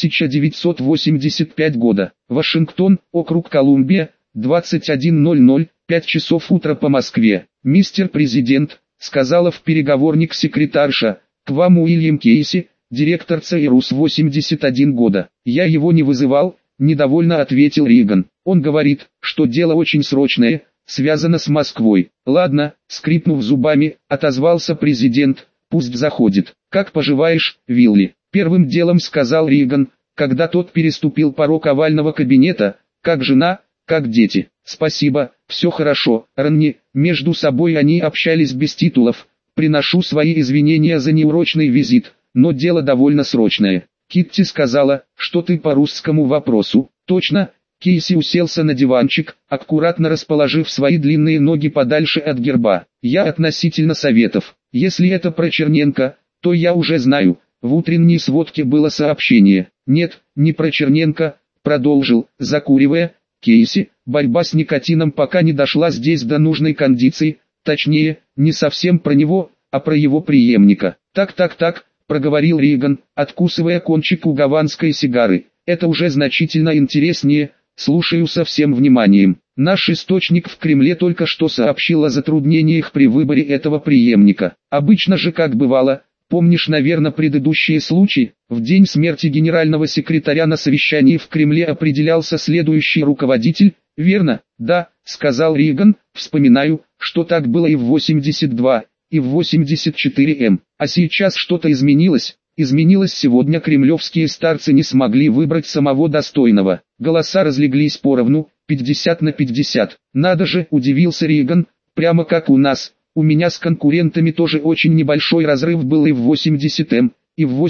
[SPEAKER 1] 1985 года. Вашингтон, округ Колумбия, 21:00, 5 часов утра по Москве. Мистер Президент», — сказала в переговорник секретарша, — «к вам Уильям Кейси, директор ЦРУ с 81 года». «Я его не вызывал», — недовольно ответил Риган. «Он говорит, что дело очень срочное, связано с Москвой». «Ладно», — скрипнув зубами, отозвался президент, — «пусть заходит». «Как поживаешь, Вилли?» — первым делом сказал Риган, когда тот переступил порог овального кабинета. «Как жена, как дети. Спасибо, все хорошо, Ранни. Между собой они общались без титулов. Приношу свои извинения за неурочный визит, но дело довольно срочное. Китти сказала, что ты по русскому вопросу. Точно. Кейси уселся на диванчик, аккуратно расположив свои длинные ноги подальше от герба. Я относительно советов. Если это про Черненко, то я уже знаю. В утренней сводке было сообщение. Нет, не про Черненко, продолжил, закуривая. Кейси, борьба с никотином пока не дошла здесь до нужной кондиции, точнее, не совсем про него, а про его преемника. Так, проговорил Риган, откусывая кончик у гаванской сигары. Это уже значительно интереснее. Слушаю со всем вниманием. Наш источник в Кремле только что сообщил о затруднениях при выборе этого преемника. Обычно же как бывало, помнишь, наверное, предыдущие случаи, в день смерти генерального секретаря на совещании в Кремле определялся следующий руководитель, верно? Да, сказал Риган, вспоминаю, что так было и в 82, и в 84 А сейчас что-то изменилось. Изменилось сегодня, кремлевские старцы не смогли выбрать самого достойного. Голоса разлеглись поровну, 50 на 50. Надо же, удивился Риган, прямо как у нас. У меня с конкурентами тоже очень небольшой разрыв был и в 80 и в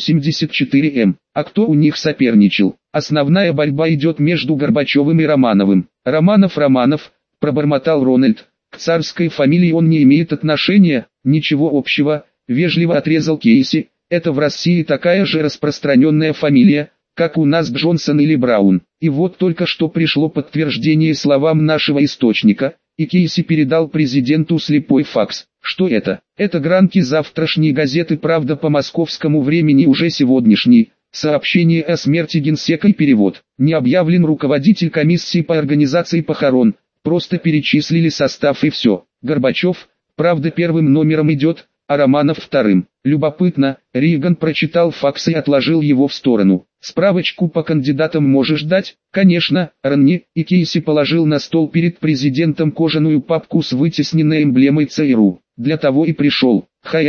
[SPEAKER 1] 84 А кто у них соперничал? Основная борьба идет между Горбачевым и Романовым. Романов, пробормотал Рональд. К царской фамилии он не имеет отношения, ничего общего, вежливо отрезал Кейси. Это в России такая же распространенная фамилия, как у нас Джонсон или Браун. И вот только что пришло подтверждение словам нашего источника, и Кейси передал президенту слепой факс. Что это? Это гранки завтрашней газеты «Правда» по московскому времени уже сегодняшний. Сообщение о смерти генсека и перевод. Не объявлен руководитель комиссии по организации похорон. Просто перечислили состав и все. Горбачев, правда, первым номером идет, а Романов вторым. Любопытно, Риган прочитал факс и отложил его в сторону. Справочку по кандидатам можешь дать? Конечно, Ранни. И Кейси положил на стол перед президентом кожаную папку с вытесненной эмблемой ЦРУ. Для того и пришел.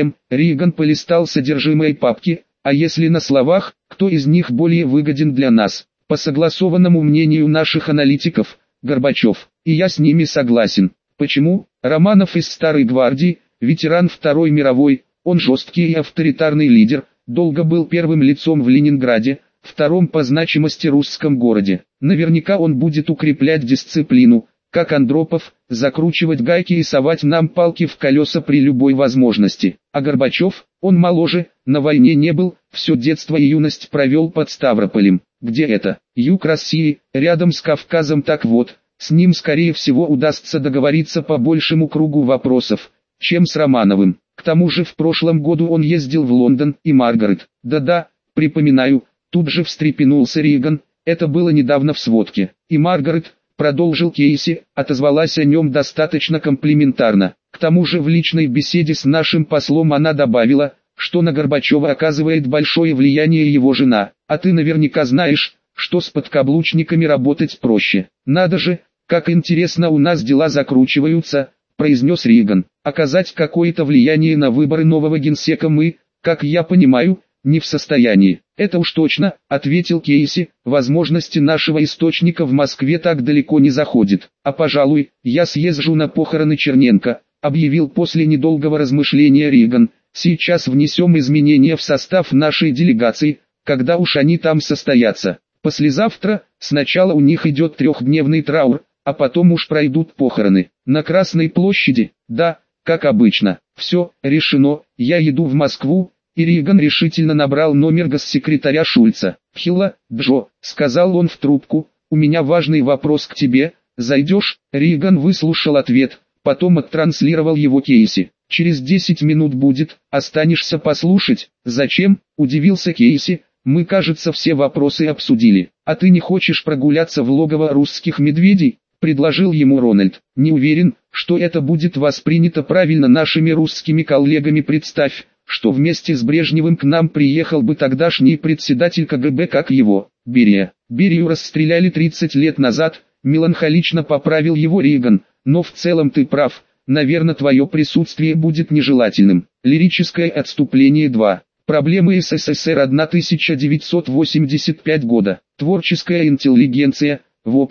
[SPEAKER 1] Риган полистал содержимое папки. А если на словах, кто из них более выгоден для нас? По согласованному мнению наших аналитиков, Горбачев. И я с ними согласен. Почему? Романов из Старой гвардии, ветеран Второй мировой, он жесткий и авторитарный лидер, долго был первым лицом в Ленинграде, втором по значимости русском городе. Наверняка он будет укреплять дисциплину, как Андропов, закручивать гайки и совать нам палки в колеса при любой возможности. А Горбачев, он моложе, на войне не был, все детство и юность провел под Ставрополем. Где это? Юг России, рядом с Кавказом. Так вот, с ним скорее всего удастся договориться по большему кругу вопросов, чем с Романовым. К тому же в прошлом году он ездил в Лондон и Маргарет. Да-да, припоминаю, тут же встрепенулся Риган, это было недавно в сводке. И Маргарет, продолжил Кейси, отозвалась о нем достаточно комплиментарно. К тому же в личной беседе с нашим послом она добавила, что на Горбачева оказывает большое влияние его жена. А ты наверняка знаешь, что с подкаблучниками работать проще. Надо же, как интересно у нас дела закручиваются, произнес Риган. Оказать какое-то влияние на выборы нового генсека мы, как я понимаю, не в состоянии. Это уж точно, ответил Кейси, возможности нашего источника в Москве так далеко не заходят. А пожалуй, я съезжу на похороны Черненко, объявил после недолгого размышления Риган. Сейчас внесем изменения в состав нашей делегации, когда уж они там состоятся. Послезавтра, сначала у них идет трехдневный траур, а потом уж пройдут похороны. На Красной площади, да, как обычно. Все, решено, я еду в Москву. И Риган решительно набрал номер госсекретаря Шульца. «Хилла, Джо», — сказал он в трубку, — «у меня важный вопрос к тебе, зайдешь?» Риган выслушал ответ, потом оттранслировал его Кейси. «Через 10 минут будет, останешься послушать?» «Зачем?» — удивился Кейси, — «мы, кажется, все вопросы обсудили. А ты не хочешь прогуляться в логово русских медведей?» — предложил ему Рональд. «Не уверен, что это будет воспринято правильно нашими русскими коллегами. Представь, что вместе с Брежневым к нам приехал бы тогдашний председатель КГБ, как его, Берия. Берию расстреляли 30 лет назад», меланхолично поправил его Риган, «но в целом ты прав, наверное, твое присутствие будет нежелательным». Лирическое отступление 2. Проблемы СССР 1985 года. Творческая интеллигенция, в общем,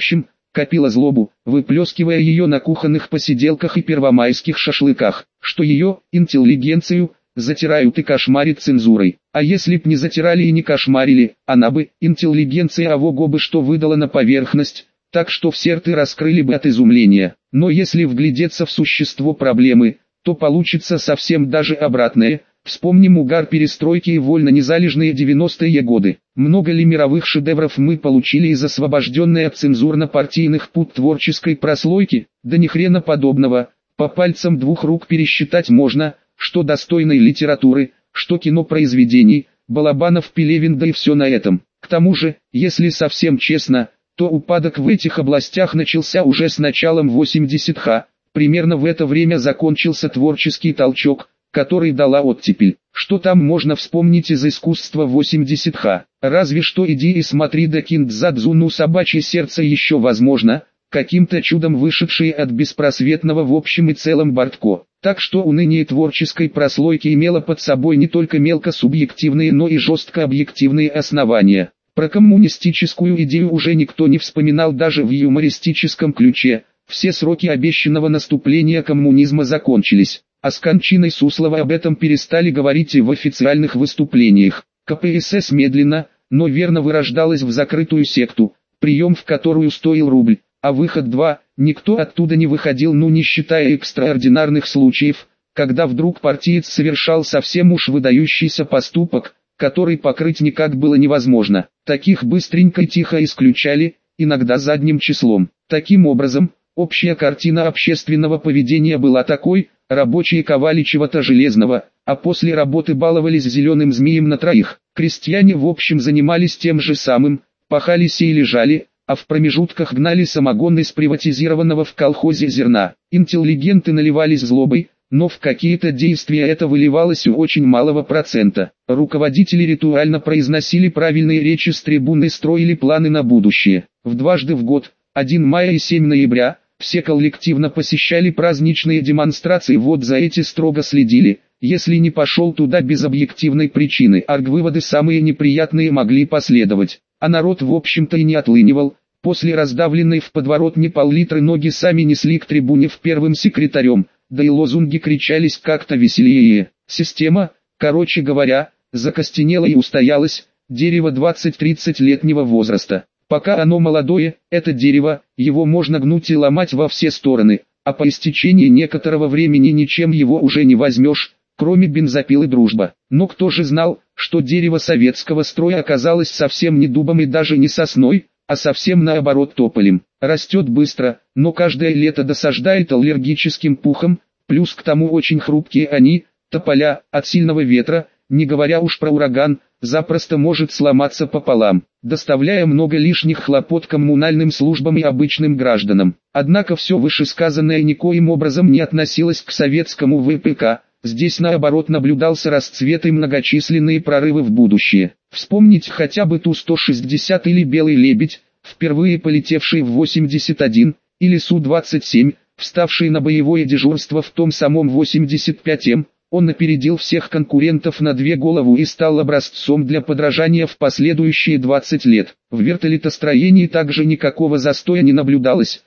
[SPEAKER 1] копила злобу, выплескивая ее на кухонных посиделках и первомайских шашлыках, что ее, интеллигенцию, затирают и кошмарят цензурой. А если б не затирали и не кошмарили, она бы, интеллигенция авого бы что выдала на поверхность, так что все рты раскрыли бы от изумления. Но если вглядеться в существо проблемы, то получится совсем даже обратное. Вспомним угар перестройки и вольно-незалежные 90-е годы. Много ли мировых шедевров мы получили из освобожденной от цензурно-партийных пут творческой прослойки? Да ни хрена подобного. По пальцам двух рук пересчитать можно, что достойной литературы, что кинопроизведений, Балабанов, Пелевин, да и все на этом. К тому же, если совсем честно, то упадок в этих областях начался уже с началом 80-х. Примерно в это время закончился творческий толчок, который дала оттепель. Что там можно вспомнить из искусства 80-х? Разве что иди и смотри да Киндзадзу, ну собачье сердце еще возможно, каким-то чудом вышедшие от беспросветного в общем и целом Бартко. Так что уныние творческой прослойки имело под собой не только мелко субъективные, но и жестко объективные основания. Про коммунистическую идею уже никто не вспоминал даже в юмористическом ключе. Все сроки обещанного наступления коммунизма закончились. А с кончиной Суслова об этом перестали говорить и в официальных выступлениях. КПСС медленно, но верно вырождалась в закрытую секту, прием в которую стоил рубль, а выход 2, никто оттуда не выходил, ну не считая экстраординарных случаев, когда вдруг партиец совершал совсем уж выдающийся поступок, который покрыть никак было невозможно. Таких быстренько и тихо исключали, иногда задним числом. Таким образом, общая картина общественного поведения была такой: рабочие ковали чего-то железного, а после работы баловались зеленым змеем на троих. Крестьяне в общем занимались тем же самым, пахали, сеяли, жали, а в промежутках гнали самогон из приватизированного в колхозе зерна. Интеллигенты наливались злобой, но в какие-то действия это выливалось у очень малого процента. Руководители ритуально произносили правильные речи с трибуны и строили планы на будущее. Дважды в год, 1 мая и 7 ноября, все коллективно посещали праздничные демонстрации, вот за эти строго следили. Если не пошел туда без объективной причины, аргвыводы самые неприятные могли последовать. А народ в общем-то и не отлынивал. После раздавленной в подворотне пол-литра ноги сами несли к трибуне в первым секретарем, да и лозунги кричались как-то веселее. Система, короче говоря, закостенела и устоялась, дерево 20-30-летнего возраста. Пока оно молодое, это дерево, его можно гнуть и ломать во все стороны, а по истечении некоторого времени ничем его уже не возьмешь, кроме бензопилы дружба. Но кто же знал, что дерево советского строя оказалось совсем не дубом и даже не сосной, а совсем наоборот тополем. Растет быстро, но каждое лето досаждает аллергическим пухом, плюс к тому очень хрупкие они, тополя, от сильного ветра, не говоря уж про ураган, запросто может сломаться пополам, доставляя много лишних хлопот коммунальным службам и обычным гражданам. Однако все вышесказанное никоим образом не относилось к советскому ВПК, здесь наоборот наблюдался расцвет и многочисленные прорывы в будущее. Вспомнить хотя бы Ту-160 или Белый лебедь, впервые полетевший в 81, или Су-27, вставший на боевое дежурство в том самом 85-м. Он опередил всех конкурентов на 2 головы и стал образцом для подражания в последующие 20 лет. В вертолетостроении также никакого застоя не наблюдалось.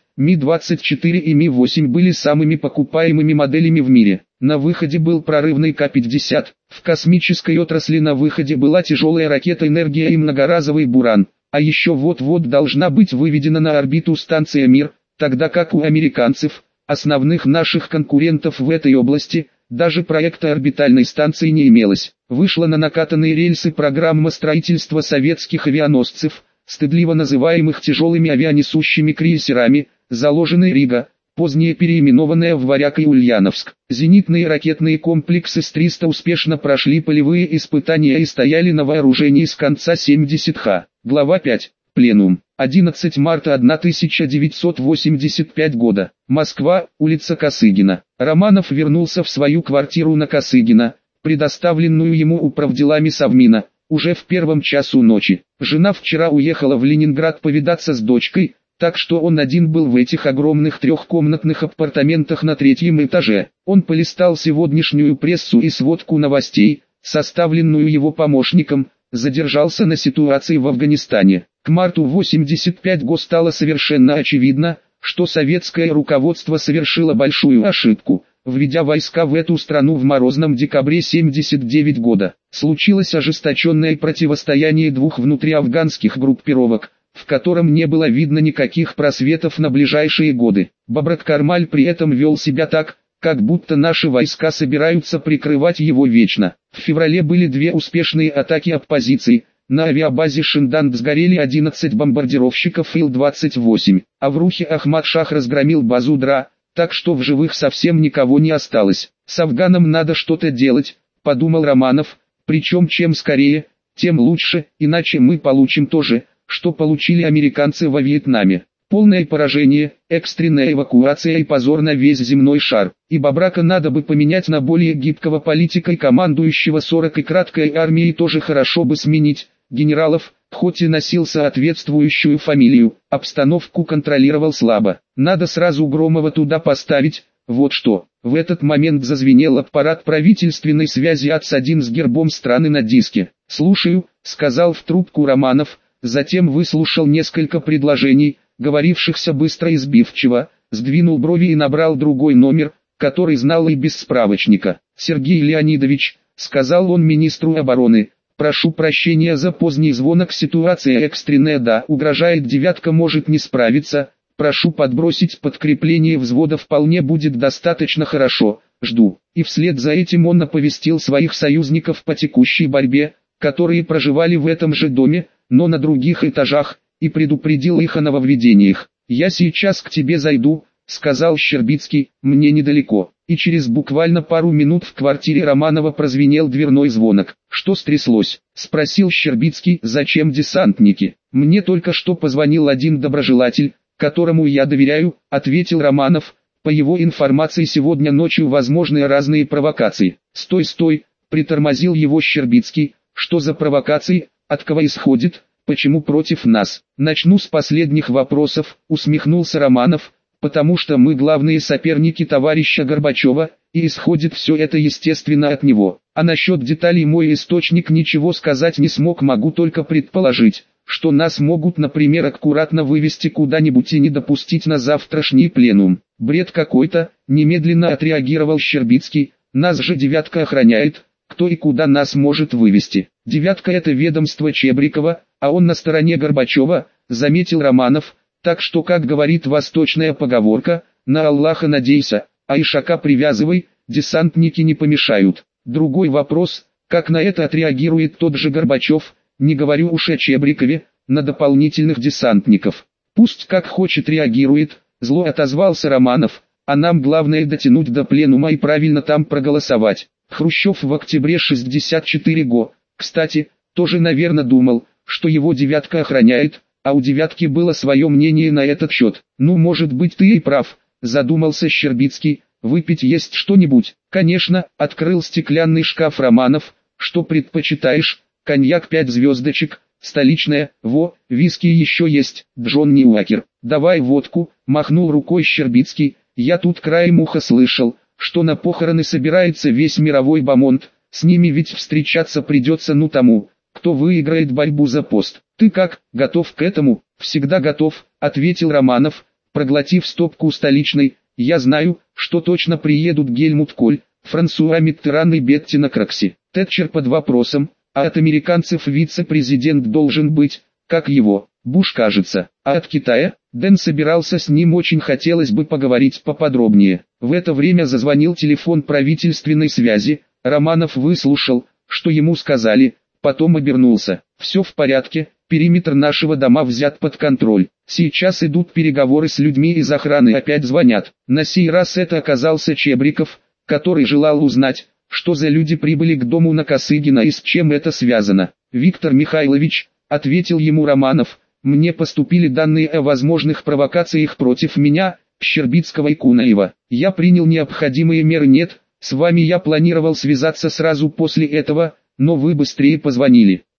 [SPEAKER 1] Ми-24 и Ми-8 были самыми покупаемыми моделями в мире. На выходе был прорывный К-50. В космической отрасли на выходе была тяжелая ракета «Энергия» и многоразовый «Буран». А еще вот-вот должна быть выведена на орбиту станция «Мир», тогда как у американцев, основных наших конкурентов в этой области, даже проекта орбитальной станции не имелось. Вышла на накатанные рельсы программа строительства советских авианосцев, стыдливо называемых тяжелыми авианесущими крейсерами, заложенный Рига, позднее переименованная в Варяг и Ульяновск. Зенитные ракетные комплексы С-300 успешно прошли полевые испытания и стояли на вооружении с конца 70-х. Глава 5. Пленум. 11 марта 1985 года. Москва, улица Косыгина. Романов вернулся в свою квартиру на Косыгина, предоставленную ему управделами Совмина, уже в первом часу ночи. Жена вчера уехала в Ленинград повидаться с дочкой, так что он один был в этих огромных трехкомнатных апартаментах на 3-м этаже. Он полистал сегодняшнюю прессу и сводку новостей, составленную его помощником, задержался на ситуации в Афганистане. К марту 85 го стало совершенно очевидно, что советское руководство совершило большую ошибку, введя войска в эту страну в морозном декабре 79 года. Случилось ожесточенное противостояние двух внутриафганских группировок, в котором не было видно никаких просветов на ближайшие годы. Бабрак Кармаль при этом вел себя так, как будто наши войска собираются прикрывать его вечно. В феврале были две успешные атаки оппозиции. На авиабазе Шинданд сгорели 11 бомбардировщиков Ил-28, а в Рухе Ахмад-Шах разгромил базу ДРА, так что в живых совсем никого не осталось. С Афганом надо что-то делать, подумал Романов, причем чем скорее, тем лучше, иначе мы получим то же, что получили американцы во Вьетнаме. Полное поражение, экстренная эвакуация и позор на весь земной шар. И Бабрака надо бы поменять на более гибкого политика и командующего 40-й краткой армией тоже хорошо бы сменить. Генералов, хоть и носил соответствующую фамилию, обстановку контролировал слабо. Надо сразу Громова туда поставить, вот что. В этот момент зазвенел аппарат правительственной связи АЦ-1 с гербом страны на диске. «Слушаю», — сказал в трубку Романов, затем выслушал несколько предложений, говорившихся быстро и сбивчиво, сдвинул брови и набрал другой номер, который знал и без справочника. «Сергей Леонидович», — сказал он министру обороны, — «прошу прощения за поздний звонок, ситуация экстренная, да, угрожает, девятка может не справиться, прошу подбросить подкрепление взвода, вполне будет достаточно, хорошо, жду». И вслед за этим он оповестил своих союзников по текущей борьбе, которые проживали в этом же доме, но на других этажах, и предупредил их о нововведениях. «Я сейчас к тебе зайду», — сказал Щербицкий, — «мне недалеко». И через буквально пару минут в квартире Романова прозвенел дверной звонок. «Что стряслось?» — спросил Щербицкий. «Зачем десантники? Мне только что позвонил один доброжелатель, которому я доверяю», — ответил Романов. «По его информации сегодня ночью возможны разные провокации». «Стой», — притормозил его Щербицкий. «Что за провокации? От кого исходит? Почему против нас?» «Начну с последних вопросов», — усмехнулся Романов, «потому что мы главные соперники товарища Горбачева, и исходит все это естественно от него. А насчет деталей мой источник ничего сказать не смог, могу только предположить, что нас могут, например, аккуратно вывести куда-нибудь и не допустить на завтрашний пленум». «Бред какой-то», — немедленно отреагировал Щербицкий, «нас же девятка охраняет, кто и куда нас может вывести?» «Девятка — это ведомство Чебрикова, а он на стороне Горбачева», — заметил Романов. «Так что, как говорит восточная поговорка, на Аллаха надейся, а ишака привязывай, десантники не помешают». Другой вопрос, как на это отреагирует тот же Горбачев, не говорю уж о Чебрикове, на дополнительных десантников. «Пусть как хочет реагирует», — зло отозвался Романов, «а нам главное дотянуть до пленума и правильно там проголосовать». Хрущев в октябре 64 го, кстати, тоже наверное думал, что его девятка охраняет, а у девятки было свое мнение на этот счет. «Ну, может быть, ты и прав», — задумался Щербицкий. «Выпить есть что-нибудь?» «Конечно», — открыл стеклянный шкаф Романов. «Что предпочитаешь? Коньяк 5 звездочек, столичная, во, виски еще есть, Джонни Уокер». «Давай водку», — махнул рукой Щербицкий. «Я тут краем уха слышал, что на похороны собирается весь мировой бомонд, с ними ведь встречаться придется тому, кто выиграет борьбу за пост. Ты как, готов к этому?» «Всегда готов», — ответил Романов, проглотив стопку столичной. «Я знаю, что точно приедут Гельмут Коль, Франсуа Миттеран и Беттина Кракси. Тэтчер под вопросом, а от американцев вице-президент должен быть, как его, Буш, кажется. А от Китая?» Дэн собирался с ним, очень хотелось бы поговорить поподробнее. В это время зазвонил телефон правительственной связи. Романов выслушал, что ему сказали, потом обернулся. «Все в порядке, периметр нашего дома взят под контроль. Сейчас идут переговоры с людьми из охраны, опять звонят». На сей раз это оказался Чебриков, который желал узнать, что за люди прибыли к дому на Косыгина и с чем это связано. «Виктор Михайлович», — ответил ему Романов, — «мне поступили данные о возможных провокациях против меня, Щербицкого и Кунаева. Я принял необходимые меры. Нет, с вами я планировал связаться сразу после этого, но вы быстрее позвонили.